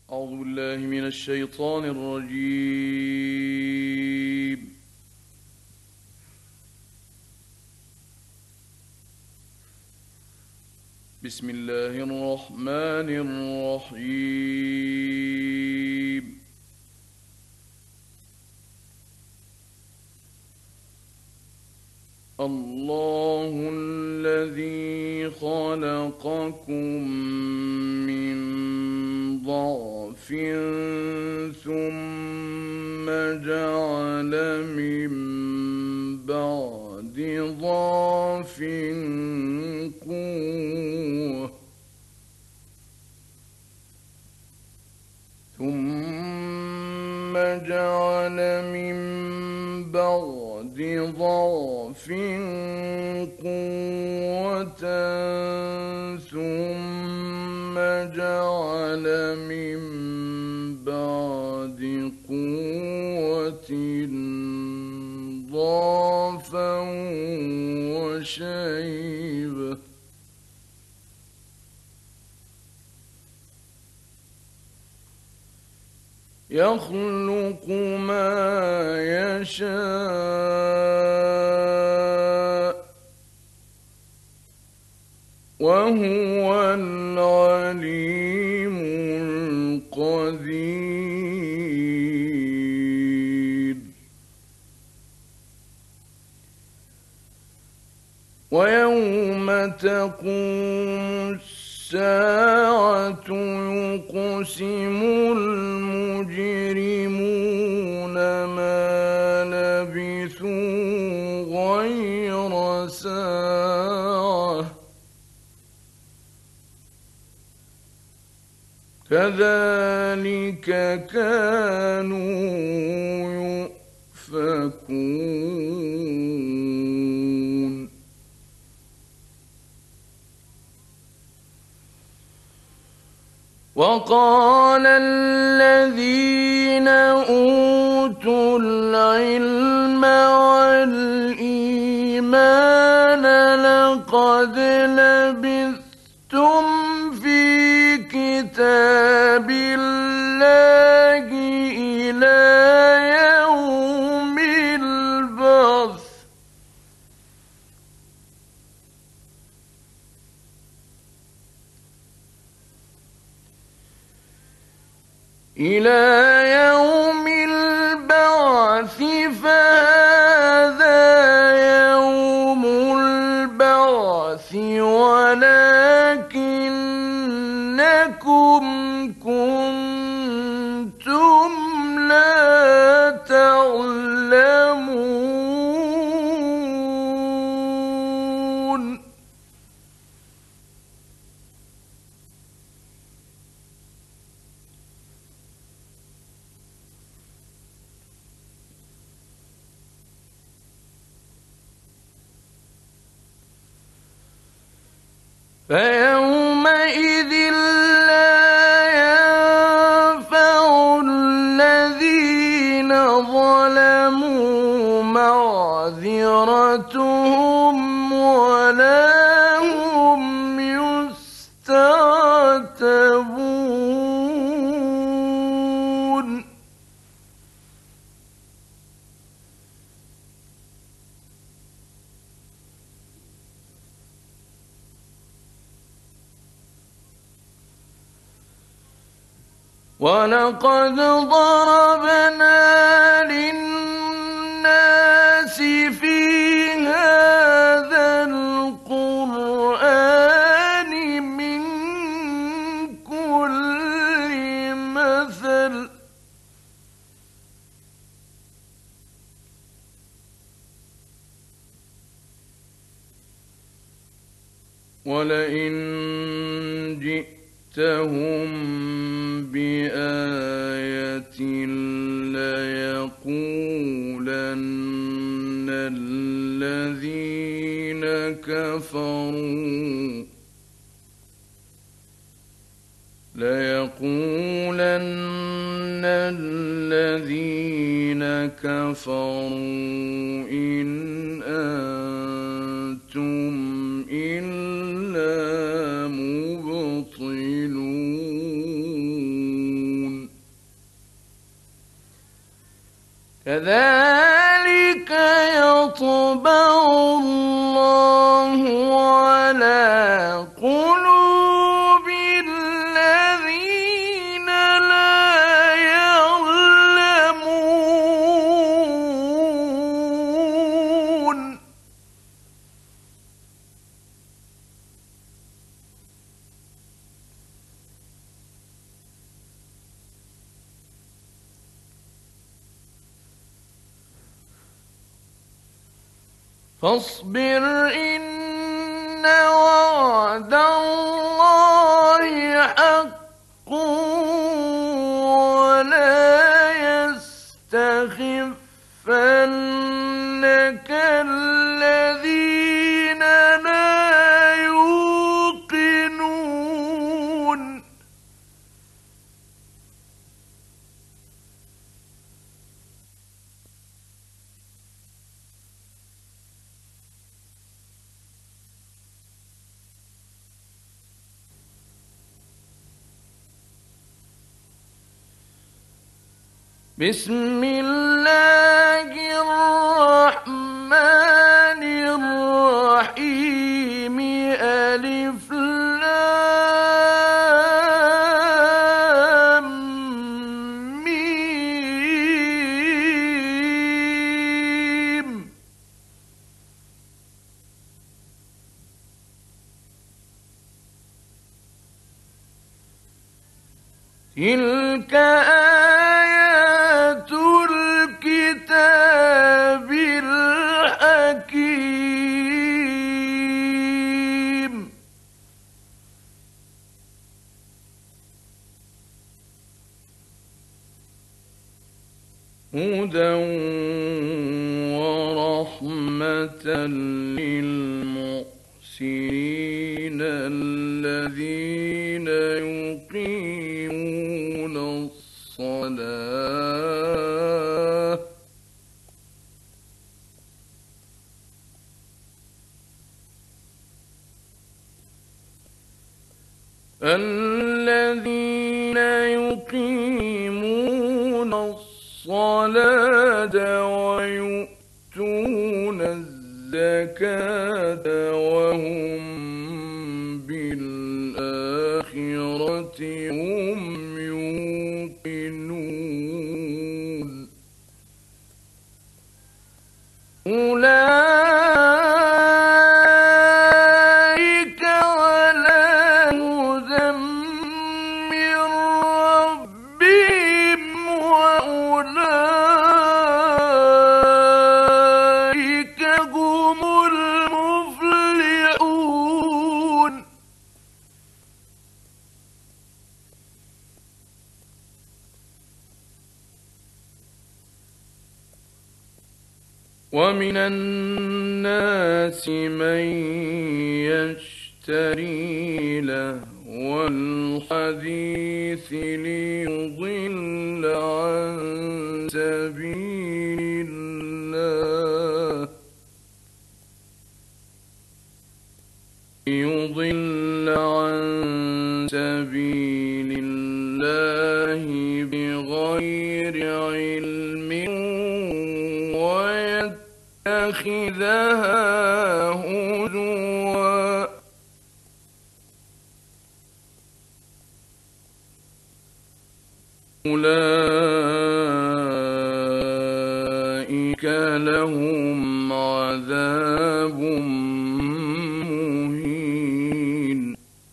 أعوذ بالله من الشيطان الرجيم. بسم الله الرحمن الرحيم. الله الذي خلقكم من ضعف ثم جعل من بعد ضعف قوة ثم جعل من بعد ضعف قوة ثم جعل من بعد قوة ضعفا وشيبة يخلق ما يشاء وهو العليم القدير. ويوم تقوم الساعة يقسم المجرمون ما لبثوا غير ساعة كذلك كانوا يؤفكون. وقال الذين أوتوا العلم والإيمان لقد لبثتم في كتاب الله إلى يوم البعث فهذا يوم البعث ولكنكم كنتم لا تعلمون. فيومئذ لا ينفع الذين ظلموا معذرتهم ولا هم يستعتبون. ولقد ضربنا للناس في هذا القرآن من كل مثل ولئن جئتهم بآية ليقولن الذين كفروا إن أنتم إلا مبطلون. كذلك يطبع الله على قلوب الذين لا يعلمون. فاصبر إن وعد الله حق ولا يستخفنك الذين لا يوقنون. بسم الله الرحمن الرحيم. ألف لام ميم. تلك آيات الكتاب الحكيم. هدى ورحمة للمحسنين الذين يقيمون الصلاة ويؤتون الزكاة وهم بالآخرة هم يوقنون. أولئك على هدى من ربهم وأولئك هم المفلحون. ومن الناس من يشتري لهو الحديث ليضل عن سبيل الله بغير علم ويتخذها هزوا. أولئك لهم عذاب مهين.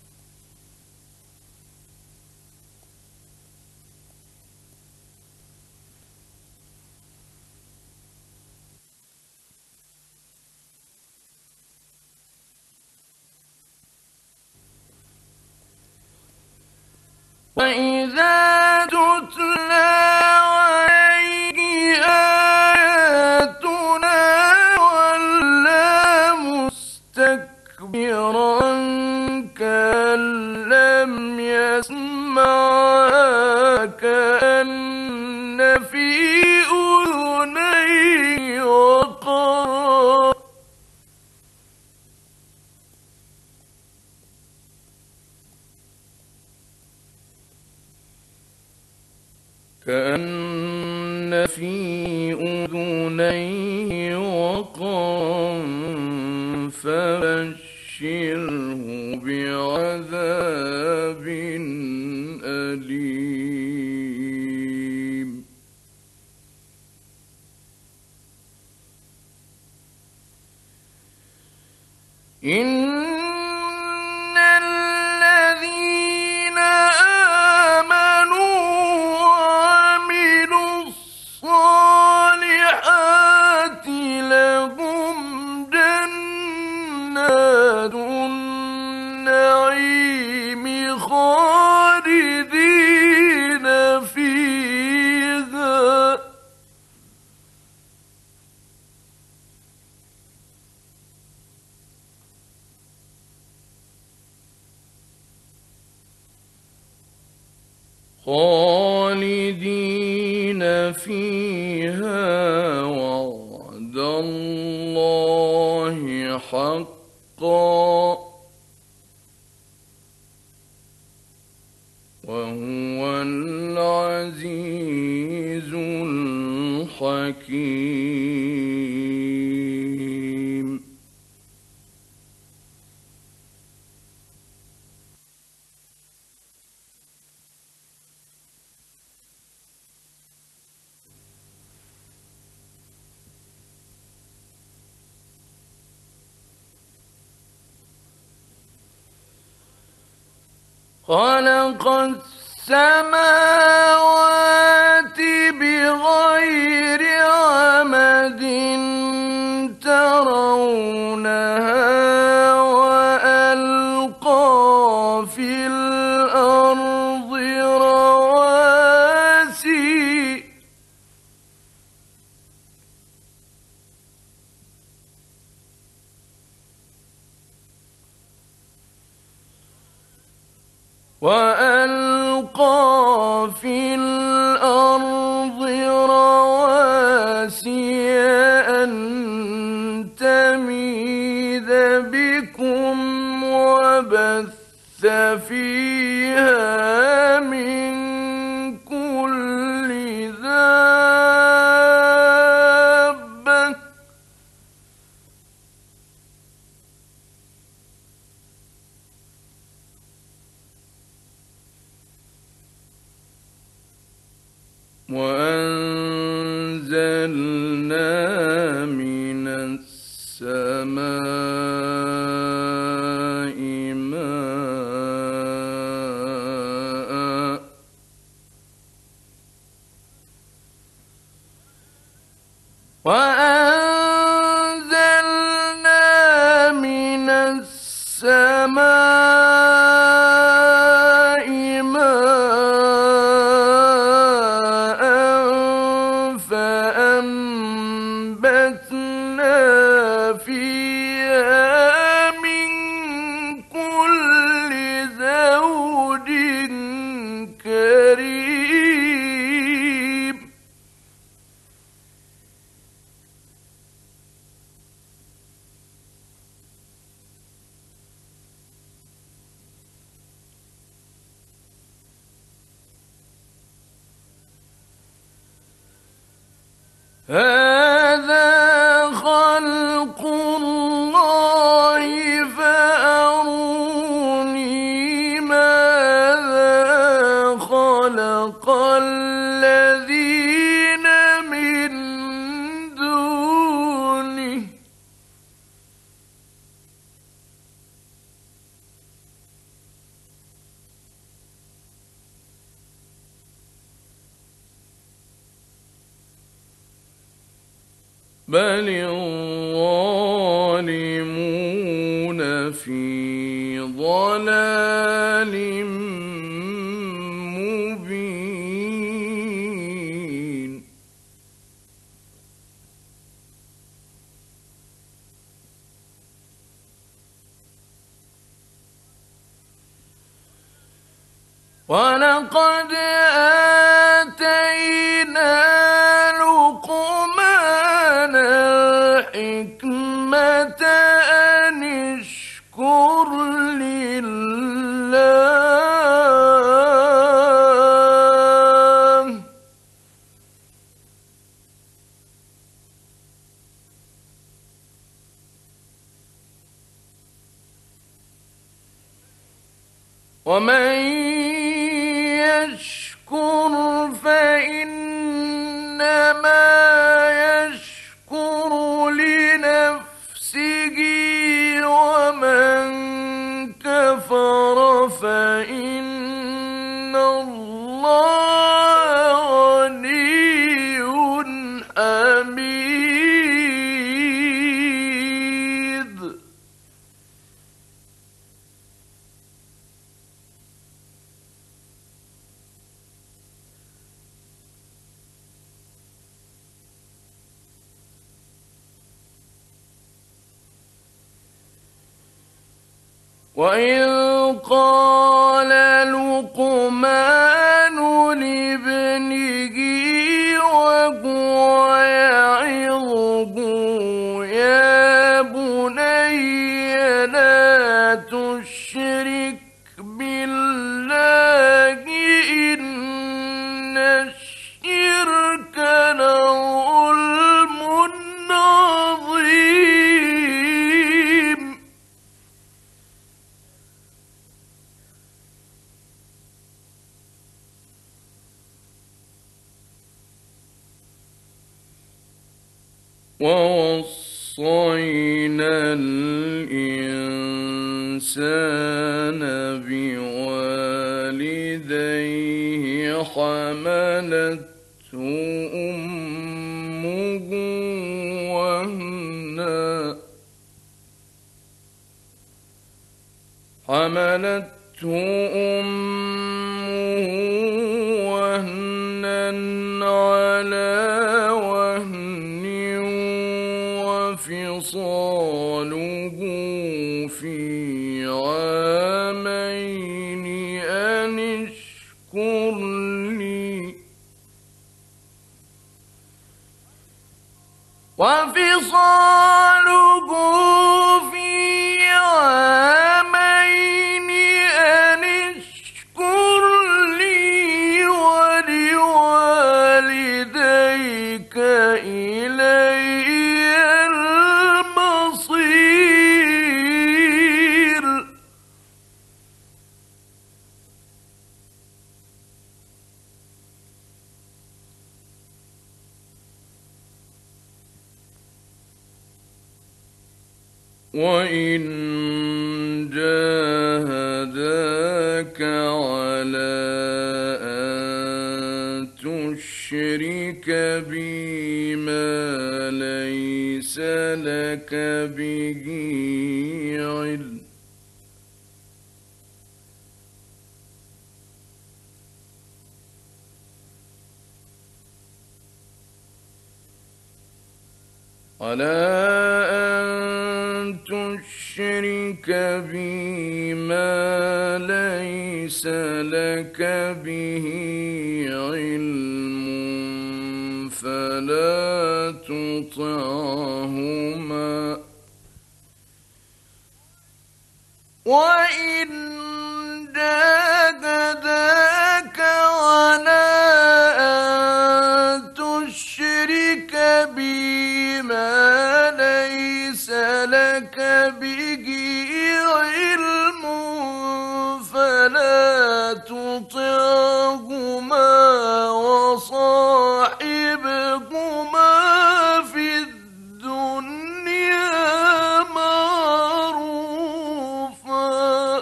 وإذا تتلى عليه آياتنا ولى مستكبرا كأن لم يسمعها كأن في أذنيه وقرا. كأن في أذنيه وقرا فبشره بعذاب أليم. إن الذين آمنوا وعملوا الصالحات لهم جنات النعيم خالدين فيها وعد الله حقا وهو العزيز الحكيم. خلق السماوات بغير عمد ترونها وألقى في الأرض رواسي أن تميد بكم وبث فيها من كل دابة وأنزلنا من السماء ماء فأنبتنا فيها من كل زوج كريم. هذا خلق الله فأروني ماذا خلق الذين من دونه بل الظالمون في ضلال مبين. ولقد آتينا لقمان الحكمة أن اشكر لله ومن يشكر فإنما يشكر لنفسه ومن كفر فإن الله غني حميد. وإذ قال لقمان لابنه وهو يعظه يا بني لا تشرك بالله إن الشرك لظلم عظيم. ووصينا الإنسان بوالديه حملته أمه وهنا على وهن وفصاله في عامين أن اشكر لي وفصاله في عامين أن اشكر لي ولوالديك إلي المصير. وإن جاهداك على أن تشرك بي ما ليس لك به علم على أن تشرك بي ما ليس لك به علم فلا تطعهما وإن جاهداك على أن تشرك بي ما ليس لك به علم فلا تطعهما وصاحبهما في الدنيا معروفا.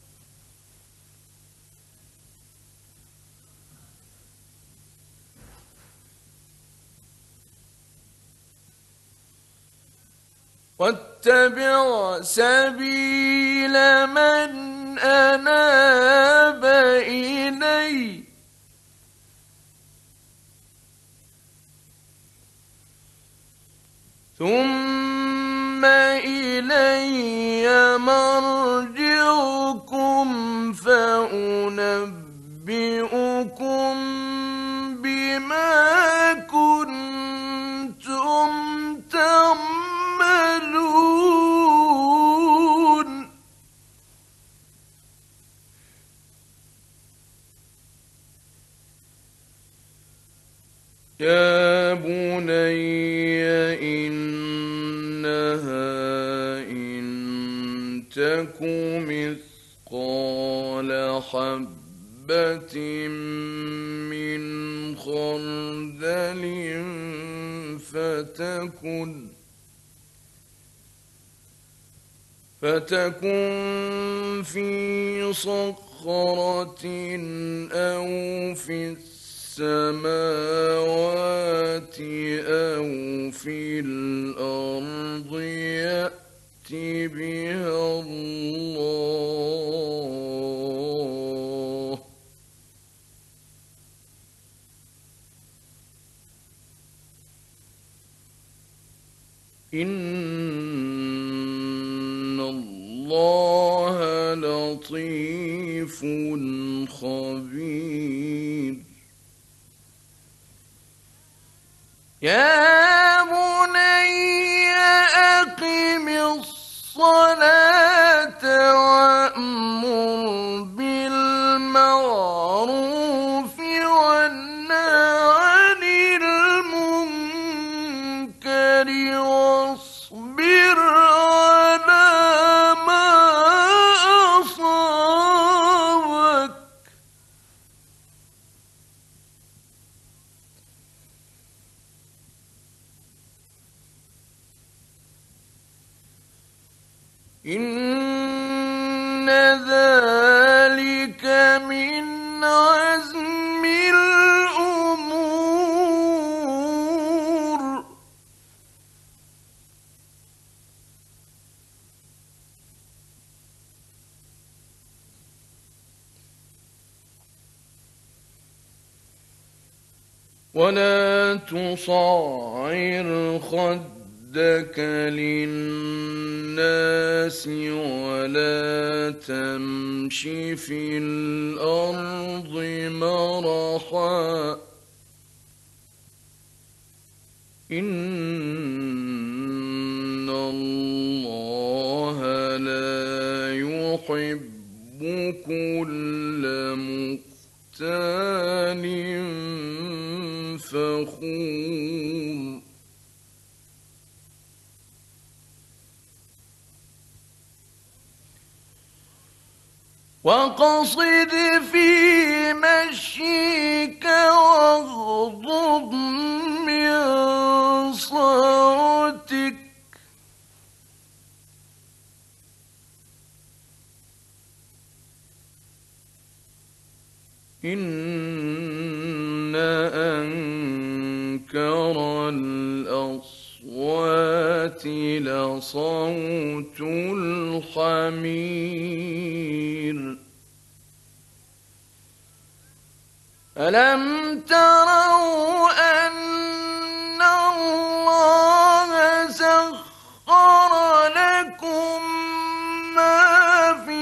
واتبع سبيل من أناب إلي ثم إلي مرجعكم فأنبئكم بما كنتم تعملون. يا بني إنها إن تك مثقال حبة من خردل فتكن في صخرة أو في السماوات أو في الأرض يأت بها الله إن الله لطيف خبير يا بني أقم الصلاة وأمر بالمعروف وانه عن المنكر واصبر على ما أصابك إن ذلك من عزم الأمور ولا تصعر خدك للناس ولا تمش في الأرض مرحا إن الله لا يحب كل مختال فخور وقصد في مشيك واغضض من صوتك إن أنكر الأصوات لصوت الحمير ألم تروا أن الله سخر لكم ما في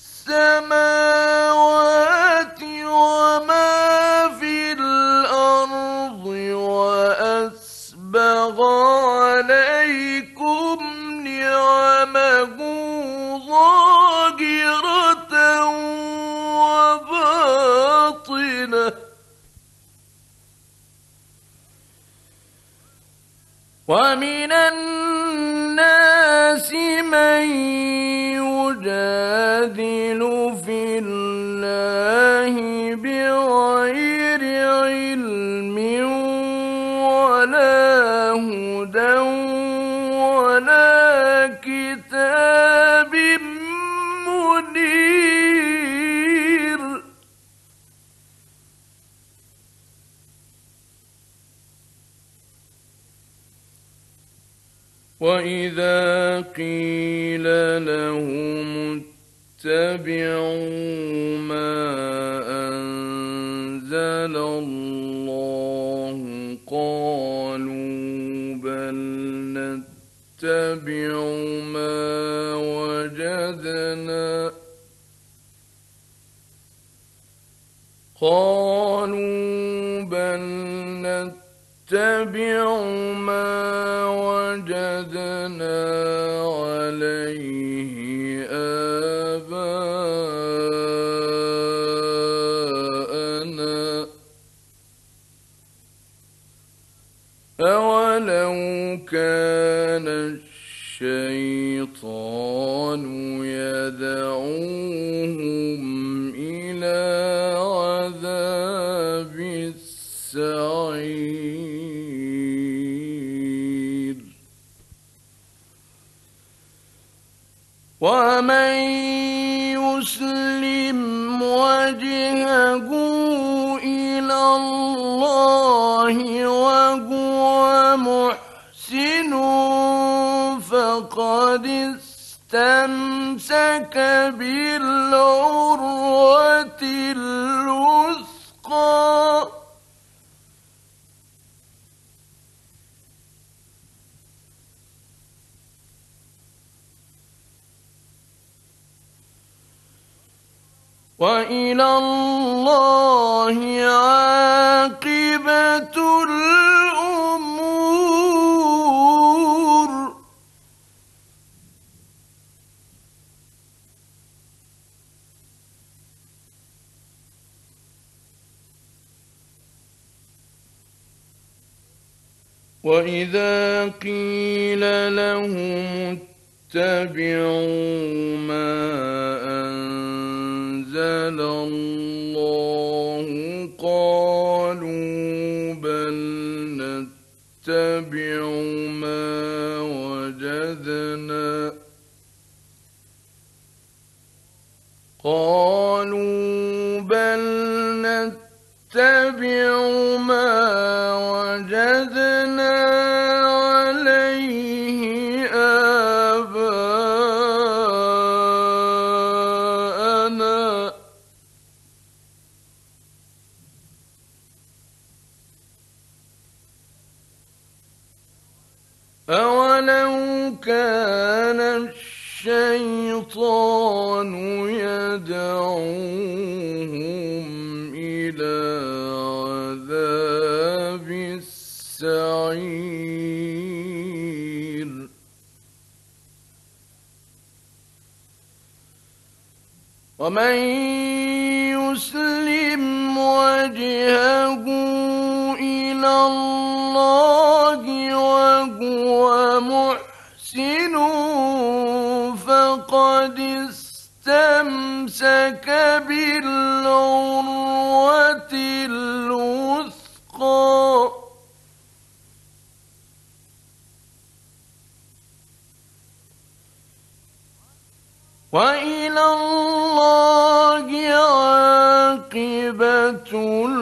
السماوات وما في الأرض وأسبغ عليكم نعمه ظاهرة وباطنة ومن الناس من يجادل في الله بغير علم ولا هدى ولا كتاب منير وإذا قيل لهم اتبعوا ما أنزل الله قالوا بل نتبع ما وجدنا عليه آباءنا أولو كان الشيطان يدعوهم إلى إلى عذاب السعير. ومن يسلم وجهه إلى الله وهو محسن فقد استمسك بالعروة الوثقى. وإلى الله عاقبة الأمور. وإذا قيل لهم اتبعوا ما أنزل الله قالوا بل نتبع ما وجدنا عليه آباءنا أولو كان الشيطان يدعوهم إلى عذاب السعير. ومن يسلم وجهه إلى الله وهو محسن فقد استمسك بالعروة الوثقى. وإلى الله عاقبة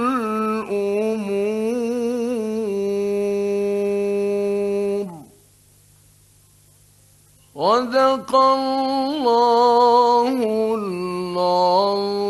الأمور. صدق الله العظيم.